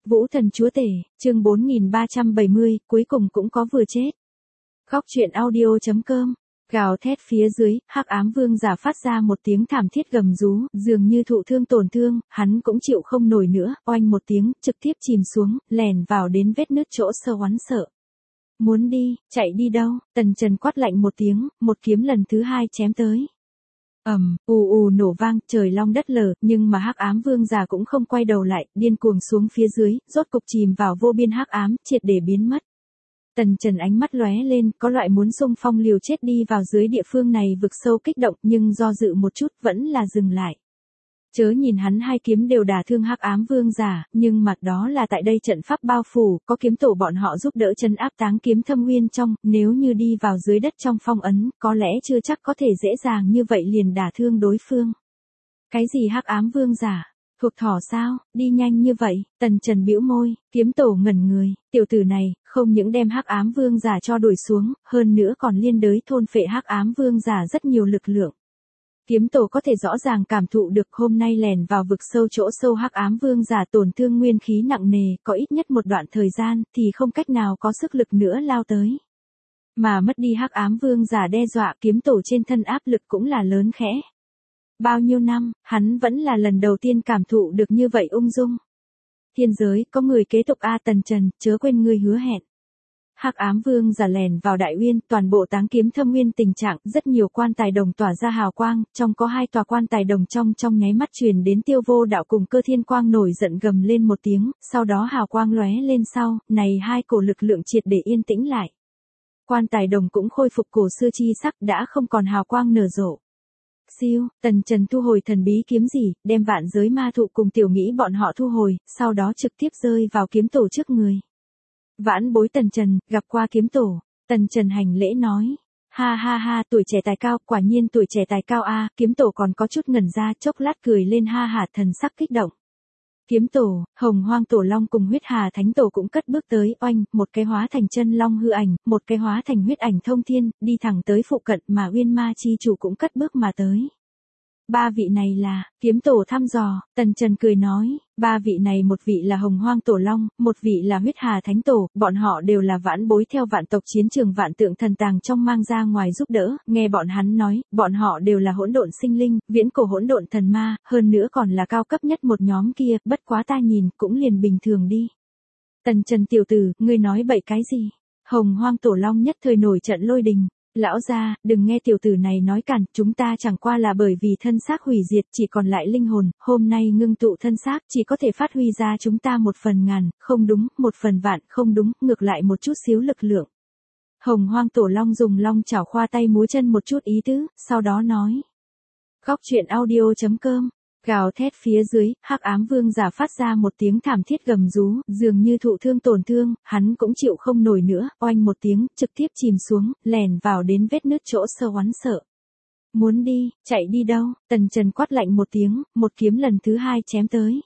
Vũ thần chúa tể, chương 4370, cuối cùng cũng có vừa chết. Góc truyện audio.com. Gào thét phía dưới, hắc ám vương giả phát ra một tiếng thảm thiết gầm rú, dường như thụ thương tổn thương, hắn cũng chịu không nổi nữa, oanh một tiếng, trực tiếp chìm xuống, lèn vào đến vết nứt chỗ sâu oán sợ. Muốn đi, chạy đi đâu? Tần Trần quát lạnh một tiếng, một kiếm lần thứ hai chém tới. Ù ù nổ vang, trời long đất lở, nhưng mà hắc ám vương giả cũng không quay đầu lại, điên cuồng xuống phía dưới, rốt cục chìm vào vô biên hắc ám, triệt để biến mất. Tần Trần ánh mắt lóe lên, có loại muốn xung phong liều chết đi vào dưới địa phương này vực sâu kích động, nhưng do dự một chút vẫn là dừng lại. Chớ nhìn hắn hai kiếm đều đả thương hắc ám vương giả, nhưng mặt đó là tại đây trận pháp bao phủ, có kiếm tổ bọn họ giúp đỡ chân áp táng kiếm thâm nguyên trong, nếu như đi vào dưới đất trong phong ấn, có lẽ chưa chắc có thể dễ dàng như vậy liền đả thương đối phương. Cái gì hắc ám vương giả? Thuộc thỏ sao, đi nhanh như vậy? Tần Trần bĩu môi, kiếm tổ ngẩn người, tiểu tử này, không những đem hắc ám vương giả cho đuổi xuống, hơn nữa còn liên đới thôn phệ hắc ám vương giả rất nhiều lực lượng. Kiếm tổ có thể rõ ràng cảm thụ được hôm nay lèn vào vực sâu chỗ sâu hắc ám vương giả tổn thương nguyên khí nặng nề, có ít nhất một đoạn thời gian thì không cách nào có sức lực nữa lao tới. Mà mất đi hắc ám vương giả đe dọa, kiếm tổ trên thân áp lực cũng là lớn khẽ. Bao nhiêu năm, hắn vẫn là lần đầu tiên cảm thụ được như vậy ung dung. Thiên giới, có người kế tục A Tần Trần, chớ quên ngươi hứa hẹn. Hắc ám vương giả lèn vào đại uyên, toàn bộ táng kiếm thâm nguyên tình trạng, rất nhiều quan tài đồng tỏa ra hào quang, trong có hai tòa quan tài đồng trong nháy mắt truyền đến Tiêu Vô Đạo cùng Cơ Thiên Quang nổi giận gầm lên một tiếng, sau đó hào quang lóe lên sau, này hai cổ lực lượng triệt để yên tĩnh lại. Quan tài đồng cũng khôi phục cổ xưa chi sắc, đã không còn hào quang nở rộ. Siêu, Tần Trần thu hồi thần bí kiếm gì, đem vạn giới ma thụ cùng tiểu nghĩ bọn họ thu hồi, sau đó trực tiếp rơi vào kiếm tổ trước người. Vãn bối Tần Trần, gặp qua kiếm tổ. Tần Trần hành lễ nói. Ha ha ha, tuổi trẻ tài cao, quả nhiên tuổi trẻ tài cao a. Kiếm tổ còn có chút ngẩn ra, chốc lát cười lên ha hả, thần sắc kích động. Kiếm tổ, Hồng Hoang Tổ Long cùng Huyết Hà Thánh Tổ cũng cất bước tới, oanh, một cái hóa thành chân long hư ảnh, một cái hóa thành huyết ảnh thông thiên, đi thẳng tới phụ cận, mà Uyên Ma chi chủ cũng cất bước mà tới. Ba vị này là, kiếm tổ thăm dò, Tần Trần cười nói, ba vị này một vị là Hồng Hoang Tổ Long, một vị là Huyết Hà Thánh Tổ, bọn họ đều là vãn bối theo vạn tộc chiến trường vạn tượng thần tàng trong mang ra ngoài giúp đỡ, nghe bọn hắn nói, bọn họ đều là hỗn độn sinh linh, viễn cổ hỗn độn thần ma, hơn nữa còn là cao cấp nhất một nhóm kia, bất quá ta nhìn, cũng liền bình thường đi. Tần Trần tiểu tử, ngươi nói bậy cái gì? Hồng Hoang Tổ Long nhất thời nổi trận lôi đình. Lão gia, đừng nghe tiểu tử này nói cản, chúng ta chẳng qua là bởi vì thân xác hủy diệt chỉ còn lại linh hồn, hôm nay ngưng tụ thân xác chỉ có thể phát huy ra chúng ta một phần ngàn, không đúng, một phần vạn, không đúng, ngược lại một chút xíu lực lượng. Hồng Hoang Tổ Long dùng long chảo khoa tay múa chân một chút ý tứ, sau đó nói. Góc truyện audio.com. Gào thét phía dưới, hắc ám vương giả phát ra một tiếng thảm thiết gầm rú, dường như thụ thương tổn thương, hắn cũng chịu không nổi nữa, oanh một tiếng, trực tiếp chìm xuống, lèn vào đến vết nứt chỗ sâu oán sợ. Muốn đi, chạy đi đâu? Tần Trần quát lạnh một tiếng, một kiếm lần thứ hai chém tới.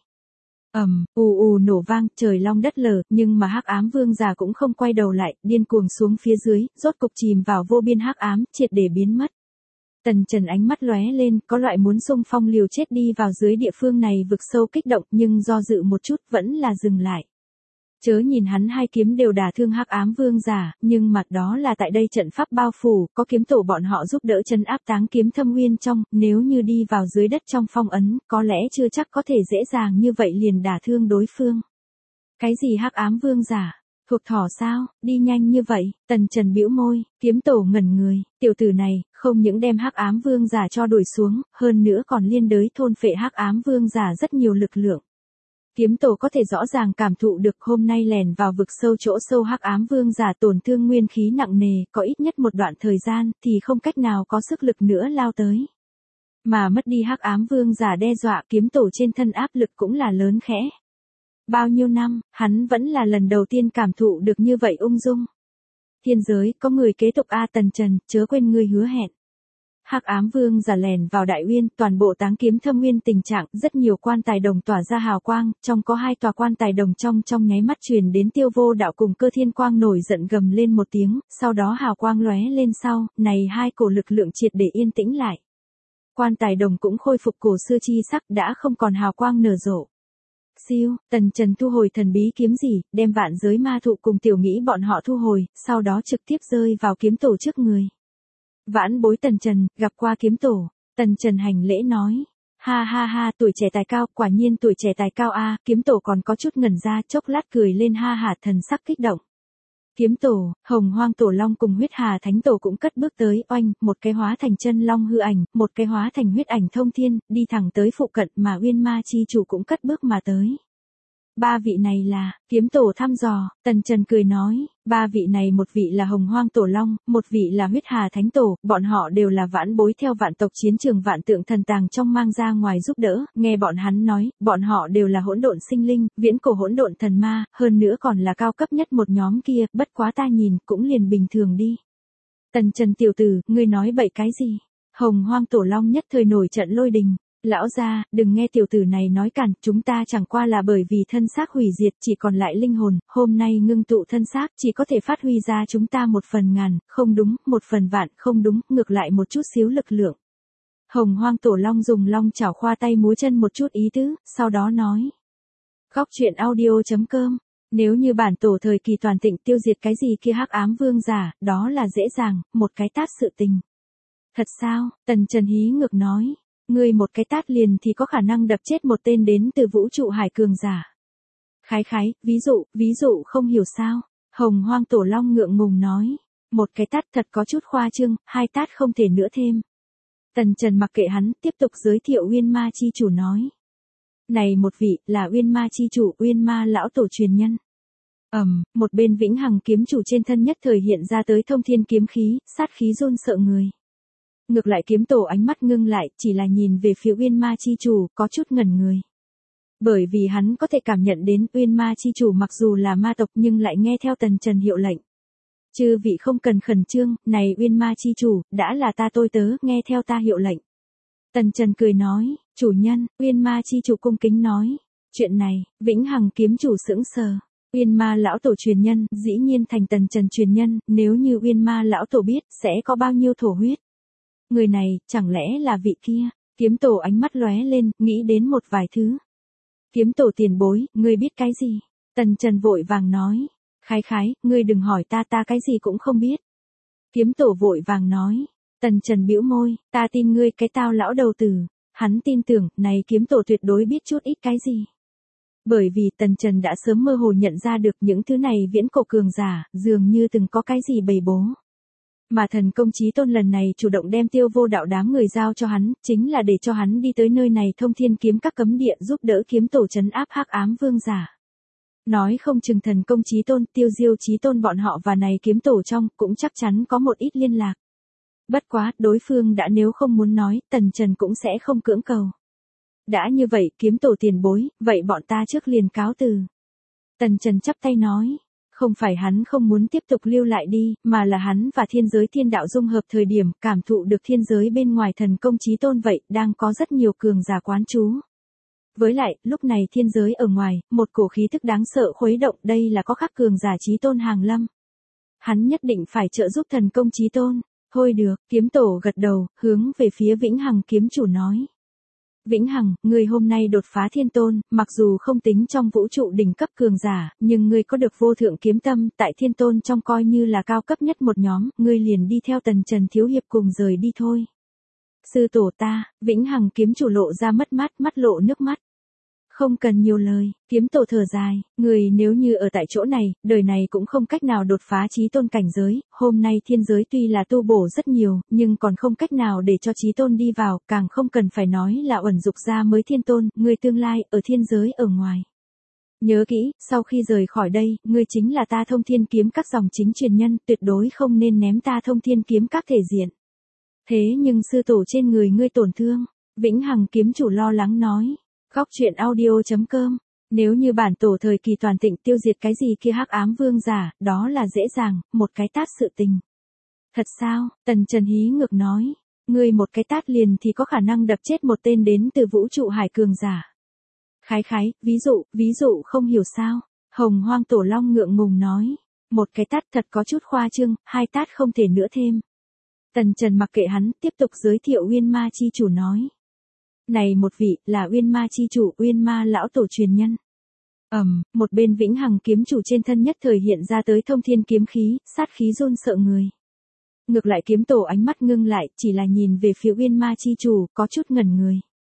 Ù ù nổ vang, trời long đất lở, nhưng mà hắc ám vương giả cũng không quay đầu lại, điên cuồng xuống phía dưới, rốt cục chìm vào vô biên hắc ám, triệt để biến mất. Tần Trần ánh mắt lóe lên, có loại muốn xung phong liều chết đi vào dưới địa phương này vực sâu kích động, nhưng do dự một chút vẫn là dừng lại. Chớ nhìn hắn hai kiếm đều đả thương hắc ám vương giả, nhưng mặt đó là tại đây trận pháp bao phủ, có kiếm tổ bọn họ giúp đỡ chân áp táng kiếm thâm nguyên trong, nếu như đi vào dưới đất trong phong ấn, có lẽ chưa chắc có thể dễ dàng như vậy liền đả thương đối phương. Cái gì hắc ám vương giả? Thuộc thỏ sao, đi nhanh như vậy? Tần Trần bĩu môi, kiếm tổ ngẩn người, tiểu tử này, không những đem hắc ám vương giả cho đuổi xuống, hơn nữa còn liên đới thôn phệ hắc ám vương giả rất nhiều lực lượng. Kiếm tổ có thể rõ ràng cảm thụ được hôm nay lèn vào vực sâu chỗ sâu hắc ám vương giả tổn thương nguyên khí nặng nề, có ít nhất một đoạn thời gian thì không cách nào có sức lực nữa lao tới. Mà mất đi hắc ám vương giả đe dọa, kiếm tổ trên thân áp lực cũng là lớn khẽ. Bao nhiêu năm, hắn vẫn là lần đầu tiên cảm thụ được như vậy ung dung. Thiên giới, có người kế tục A Tần Trần, chớ quên ngươi hứa hẹn. Hắc ám vương giả lèn vào đại uyên, toàn bộ táng kiếm thâm nguyên tình trạng, rất nhiều quan tài đồng tỏa ra hào quang, trong có hai tòa quan tài đồng trong nháy mắt truyền đến Tiêu Vô Đạo cùng Cơ Thiên Quang nổi giận gầm lên một tiếng, sau đó hào quang lóe lên sau, này hai cổ lực lượng triệt để yên tĩnh lại. Quan tài đồng cũng khôi phục cổ xưa chi sắc, đã không còn hào quang nở rộ. Siêu, Tần Trần thu hồi thần bí kiếm gì, đem vạn giới ma thụ cùng tiểu nghĩ bọn họ thu hồi, sau đó trực tiếp rơi vào kiếm tổ trước người. Vãn bối Tần Trần, gặp qua kiếm tổ. Tần Trần hành lễ nói. Ha ha ha, tuổi trẻ tài cao, quả nhiên tuổi trẻ tài cao a. Kiếm tổ còn có chút ngẩn ra, chốc lát cười lên ha hả, thần sắc kích động. Kiếm tổ, Hồng Hoang Tổ Long cùng Huyết Hà Thánh Tổ cũng cất bước tới, oanh, một cái hóa thành chân long hư ảnh, một cái hóa thành huyết ảnh thông thiên, đi thẳng tới phụ cận mà Uyên Ma chi chủ cũng cất bước mà tới. Ba vị này là, kiếm tổ thăm dò, Tần Trần cười nói, ba vị này một vị là Hồng Hoang Tổ Long, một vị là Huyết Hà Thánh Tổ, bọn họ đều là vãn bối theo vạn tộc chiến trường vạn tượng thần tàng trong mang ra ngoài giúp đỡ, nghe bọn hắn nói, bọn họ đều là hỗn độn sinh linh, viễn cổ hỗn độn thần ma, hơn nữa còn là cao cấp nhất một nhóm kia, bất quá ta nhìn cũng liền bình thường đi. Tần Trần tiểu tử, ngươi nói bậy cái gì? Hồng Hoang Tổ Long nhất thời nổi trận lôi đình. Lão gia, đừng nghe tiểu tử này nói cản, chúng ta chẳng qua là bởi vì thân xác hủy diệt chỉ còn lại linh hồn, hôm nay ngưng tụ thân xác chỉ có thể phát huy ra chúng ta 1/1000, không đúng, 1/1000, không đúng, ngược lại một chút xíu lực lượng. Hồng Hoang Tổ Long dùng long chảo khoa tay múa chân một chút ý tứ, sau đó nói. Góc truyện audio.com, nếu như bản tổ thời kỳ toàn thịnh tiêu diệt cái gì kia hắc ám vương giả, đó là dễ dàng, một cái tát sự tình. Thật sao? Tần Trần hí ngược nói. Ngươi một cái tát liền thì có khả năng đập chết một tên đến từ vũ trụ hải cường giả. Khái, ví dụ không hiểu sao. Hồng Hoang Tổ Long ngượng ngùng nói. Một cái tát thật có chút khoa trương, hai tát không thể nữa thêm. Tần Trần mặc kệ hắn, tiếp tục giới thiệu Uyên Ma chi chủ nói. Này một vị, là Uyên Ma chi chủ, Uyên Ma lão tổ truyền nhân. Một bên vĩnh hằng kiếm chủ trên thân nhất thời hiện ra tới thông thiên kiếm khí, sát khí run sợ người. Ngược lại kiếm tổ ánh mắt ngưng lại, chỉ là nhìn về phía Uyên Ma chi chủ, có chút ngẩn người. Bởi vì hắn có thể cảm nhận đến Uyên Ma chi chủ mặc dù là ma tộc nhưng lại nghe theo Tần Trần hiệu lệnh. Chư vị không cần khẩn trương, này Uyên Ma chi chủ, đã là ta tôi tớ, nghe theo ta hiệu lệnh. Tần Trần cười nói, chủ nhân, Uyên Ma chi chủ cung kính nói. Chuyện này, vĩnh hằng kiếm chủ sững sờ. Uyên Ma lão tổ truyền nhân, dĩ nhiên thành Tần Trần truyền nhân, nếu như Uyên Ma lão tổ biết, sẽ có bao nhiêu thổ huyết. Người này, chẳng lẽ là vị kia? Kiếm tổ ánh mắt lóe lên, nghĩ đến một vài thứ. Kiếm tổ tiền bối, ngươi biết cái gì? Tần Trần vội vàng nói. Khái, ngươi đừng hỏi ta cái gì cũng không biết. Kiếm tổ vội vàng nói. Tần Trần bĩu môi, ta tin ngươi cái tao lão đầu tử. Hắn tin tưởng, này kiếm tổ tuyệt đối biết chút ít cái gì. Bởi vì Tần Trần đã sớm mơ hồ nhận ra được những thứ này viễn cổ cường giả, dường như từng có cái gì bày bố. Mà thần công chí tôn lần này chủ động đem Tiêu Vô Đạo đám người giao cho hắn, chính là để cho hắn đi tới nơi này thông thiên kiếm các cấm địa giúp đỡ kiếm tổ trấn áp hắc ám vương giả. Nói không chừng thần công chí tôn, Tiêu Diêu chí tôn bọn họ và này kiếm tổ trong, cũng chắc chắn có một ít liên lạc. Bất quá, đối phương đã nếu không muốn nói, Tần Trần cũng sẽ không cưỡng cầu. Đã như vậy, kiếm tổ tiền bối, vậy bọn ta trước liền cáo từ. Tần Trần chắp tay nói. Không phải hắn không muốn tiếp tục lưu lại đi, mà là hắn và thiên giới thiên đạo dung hợp thời điểm, cảm thụ được thiên giới bên ngoài thần công chí tôn vậy, đang có rất nhiều cường giả quán trú. Với lại, lúc này thiên giới ở ngoài, một cổ khí thức đáng sợ khuấy động, đây là có khắc cường giả chí tôn hàng lâm. Hắn nhất định phải trợ giúp thần công chí tôn. Thôi được, kiếm tổ gật đầu, hướng về phía vĩnh hằng kiếm chủ nói. Vĩnh Hằng, ngươi hôm nay đột phá thiên tôn, mặc dù không tính trong vũ trụ đỉnh cấp cường giả, nhưng ngươi có được vô thượng kiếm tâm, tại thiên tôn trong coi như là cao cấp nhất một nhóm, ngươi liền đi theo Tần Trần thiếu hiệp cùng rời đi thôi. Sư tổ ta, Vĩnh Hằng kiếm chủ lộ ra mất mát, mắt lộ nước mắt. Không cần nhiều lời, kiếm tổ thở dài, người nếu như ở tại chỗ này, đời này cũng không cách nào đột phá chí tôn cảnh giới, hôm nay thiên giới tuy là tu bổ rất nhiều, nhưng còn không cách nào để cho chí tôn đi vào, càng không cần phải nói là uẩn dục ra mới thiên tôn, người tương lai, ở thiên giới ở ngoài. Nhớ kỹ, sau khi rời khỏi đây, ngươi chính là ta thông thiên kiếm các dòng chính truyền nhân, tuyệt đối không nên ném ta thông thiên kiếm các thể diện. Thế nhưng sư tổ trên người ngươi tổn thương, Vĩnh Hằng kiếm chủ lo lắng nói. Góc truyện audio.com, nếu như bản tổ thời kỳ toàn thịnh tiêu diệt cái gì kia hắc ám vương giả, đó là dễ dàng, một cái tát sự tình. Thật sao? Tần Trần hí ngược nói, ngươi một cái tát liền thì có khả năng đập chết một tên đến từ vũ trụ hải cường giả. Khái, ví dụ không hiểu sao? Hồng Hoang Tổ Long ngượng ngùng nói, một cái tát thật có chút khoa trương, hai tát không thể nữa thêm. Tần Trần mặc kệ hắn, tiếp tục giới thiệu Uyên Ma chi chủ nói. Này một vị, là Uyên Ma chi chủ, Uyên Ma lão tổ truyền nhân. Một bên Vĩnh Hằng kiếm chủ trên thân nhất thời hiện ra tới thông thiên kiếm khí, sát khí run sợ người. Ngược lại kiếm tổ ánh mắt ngưng lại, chỉ là nhìn về phía Uyên Ma chi chủ, có chút ngẩn người.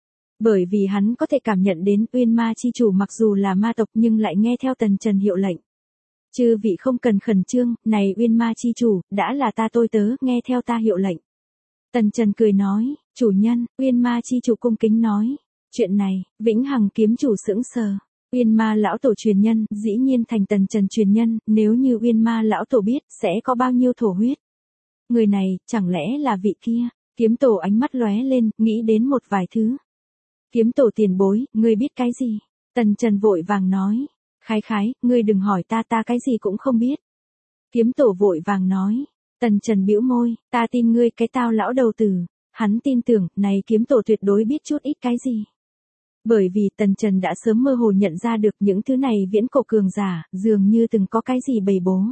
Bởi vì hắn có thể cảm nhận đến Uyên Ma chi chủ mặc dù là ma tộc nhưng lại nghe theo Tần Trần hiệu lệnh. Chư vị không cần khẩn trương, này Uyên Ma chi chủ, đã là ta tôi tớ, nghe theo ta hiệu lệnh. Tần Trần cười nói, chủ nhân, Uyên Ma chi chủ cung kính nói. Chuyện này, Vĩnh Hằng kiếm chủ sững sờ. Uyên Ma lão tổ truyền nhân, dĩ nhiên thành Tần Trần truyền nhân, nếu như Uyên Ma lão tổ biết, sẽ có bao nhiêu thổ huyết. Người này, chẳng lẽ là vị kia? Kiếm tổ ánh mắt lóe lên, nghĩ đến một vài thứ. Kiếm tổ tiền bối, ngươi biết cái gì? Tần Trần vội vàng nói. Khái, ngươi đừng hỏi ta cái gì cũng không biết. Kiếm tổ vội vàng nói. Tần Trần bĩu môi, ta tin ngươi cái tao lão đầu tử. Hắn tin tưởng, này kiếm tổ tuyệt đối biết chút ít cái gì. Bởi vì Tần Trần đã sớm mơ hồ nhận ra được những thứ này viễn cổ cường giả, dường như từng có cái gì bày bố.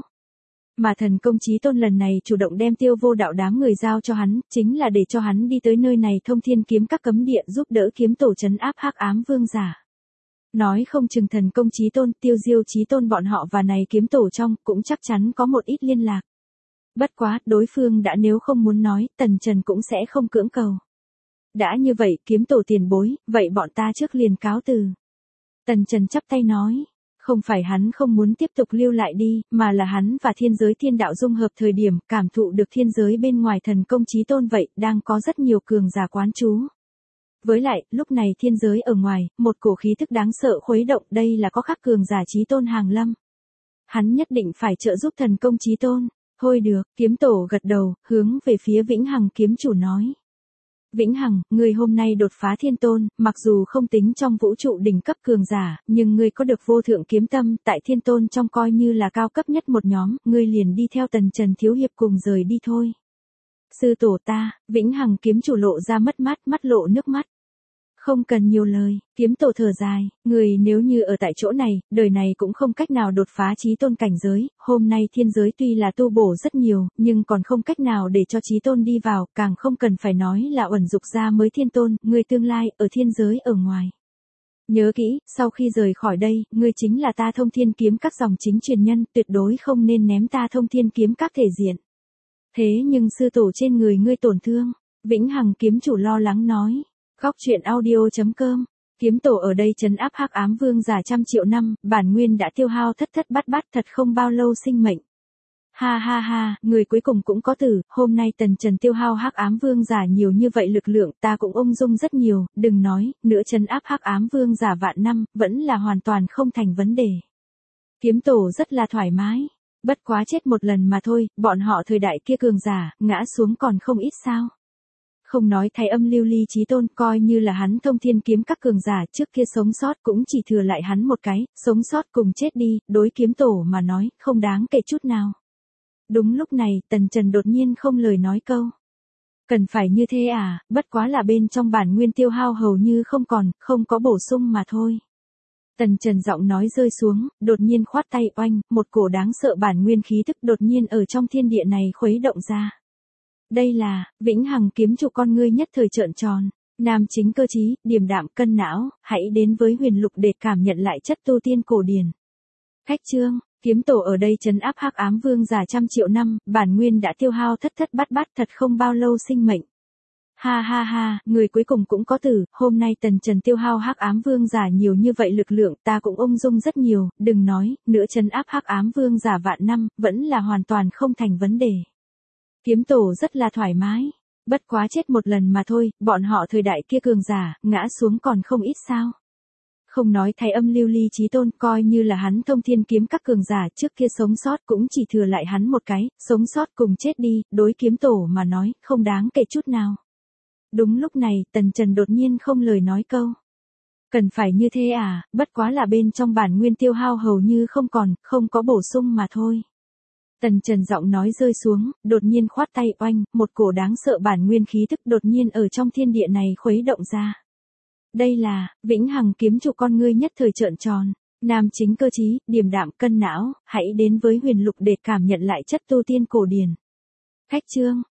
Mà thần công chí tôn lần này chủ động đem Tiêu Vô Đạo đám người giao cho hắn, chính là để cho hắn đi tới nơi này thông thiên kiếm các cấm địa giúp đỡ kiếm tổ trấn áp hắc ám vương giả. Nói không chừng thần công chí tôn, Tiêu Diêu chí tôn bọn họ và này kiếm tổ trong, cũng chắc chắn có một ít liên lạc. Bất quá, đối phương đã nếu không muốn nói, Tần Trần cũng sẽ không cưỡng cầu. Đã như vậy, kiếm tổ tiền bối, vậy bọn ta trước liền cáo từ. Tần Trần chắp tay nói. Không phải hắn không muốn tiếp tục lưu lại đi, mà là hắn và thiên giới thiên đạo dung hợp thời điểm, cảm thụ được thiên giới bên ngoài thần công chí tôn vậy, đang có rất nhiều cường giả quán trú. Với lại, lúc này thiên giới ở ngoài, một cổ khí thức đáng sợ khuấy động, đây là có khắc cường giả chí tôn hàng lâm. Hắn nhất định phải trợ giúp thần công chí tôn. Thôi được, kiếm tổ gật đầu, hướng về phía Vĩnh Hằng kiếm chủ nói. Vĩnh Hằng, ngươi hôm nay đột phá thiên tôn, mặc dù không tính trong vũ trụ đỉnh cấp cường giả, nhưng ngươi có được vô thượng kiếm tâm, tại thiên tôn trong coi như là cao cấp nhất một nhóm, ngươi liền đi theo Tần Trần thiếu hiệp cùng rời đi thôi. Sư tổ ta, Vĩnh Hằng kiếm chủ lộ ra mất mát, mắt lộ nước mắt. Không cần nhiều lời, kiếm tổ thở dài, người nếu như ở tại chỗ này, đời này cũng không cách nào đột phá chí tôn cảnh giới, hôm nay thiên giới tuy là tu bổ rất nhiều, nhưng còn không cách nào để cho chí tôn đi vào, càng không cần phải nói là uẩn dục ra mới thiên tôn, người tương lai, ở thiên giới ở ngoài. Nhớ kỹ, sau khi rời khỏi đây, ngươi chính là ta thông thiên kiếm các dòng chính truyền nhân, tuyệt đối không nên ném ta thông thiên kiếm các thể diện. Thế nhưng sư tổ trên người ngươi tổn thương, Vĩnh Hằng kiếm chủ lo lắng nói. Góc truyện audio.com, kiếm tổ ở đây trấn áp hắc ám vương giả trăm triệu năm, bản nguyên đã tiêu hao thất bát thật không bao lâu sinh mệnh. Ha, người cuối cùng cũng có tử, hôm nay Tần Trần tiêu hao hắc ám vương giả nhiều như vậy lực lượng, ta cũng ung dung rất nhiều, đừng nói, nữa trấn áp hắc ám vương giả vạn năm, vẫn là hoàn toàn không thành vấn đề. Kiếm tổ rất là thoải mái, bất quá chết một lần mà thôi, bọn họ thời đại kia cường giả, ngã xuống còn không ít sao. Không nói thay âm lưu ly chí tôn, coi như là hắn thông thiên kiếm các cường giả trước kia sống sót cũng chỉ thừa lại hắn một cái, sống sót cùng chết đi, đối kiếm tổ mà nói, không đáng kể chút nào. Đúng lúc này, Tần Trần đột nhiên không lời nói câu. Cần phải như thế à, bất quá là bên trong bản nguyên tiêu hao hầu như không còn, không có bổ sung mà thôi. Tần Trần giọng nói rơi xuống, đột nhiên khoát tay oanh, một cổ đáng sợ bản nguyên khí thức đột nhiên ở trong thiên địa này khuấy động ra. Đây là, Vĩnh Hằng kiếm chủ con ngươi nhất thời trợn tròn, nam chính cơ trí, điềm đạm cân não, hãy đến với huyền lục để cảm nhận lại chất tu tiên cổ điển. Khách chương, kiếm tổ ở đây trấn áp hắc ám vương giả trăm triệu năm, bản nguyên đã tiêu hao thất bát thật không bao lâu sinh mệnh. Ha, người cuối cùng cũng có tử, hôm nay Tần Trần tiêu hao hắc ám vương giả nhiều như vậy lực lượng, ta cũng ung dung rất nhiều, đừng nói, nữa trấn áp hắc ám vương giả vạn năm, vẫn là hoàn toàn không thành vấn đề. Kiếm tổ rất là thoải mái, bất quá chết một lần mà thôi, bọn họ thời đại kia cường giả, ngã xuống còn không ít sao. Không nói thay âm lưu ly chí tôn, coi như là hắn thông thiên kiếm các cường giả trước kia sống sót cũng chỉ thừa lại hắn một cái, sống sót cùng chết đi, đối kiếm tổ mà nói, không đáng kể chút nào. Đúng lúc này, Tần Trần đột nhiên không lời nói câu. Cần phải như thế à, bất quá là bên trong bản nguyên tiêu hao hầu như không còn, không có bổ sung mà thôi. Tần Trần giọng nói rơi xuống, đột nhiên khoát tay oanh, một cổ đáng sợ bản nguyên khí thức đột nhiên ở trong thiên địa này khuấy động ra. Đây là, Vĩnh Hằng kiếm chủ con ngươi nhất thời trợn tròn, nam chính cơ trí, điềm đạm cân não, hãy đến với huyền lục để cảm nhận lại chất tu tiên cổ điển. Khách chương,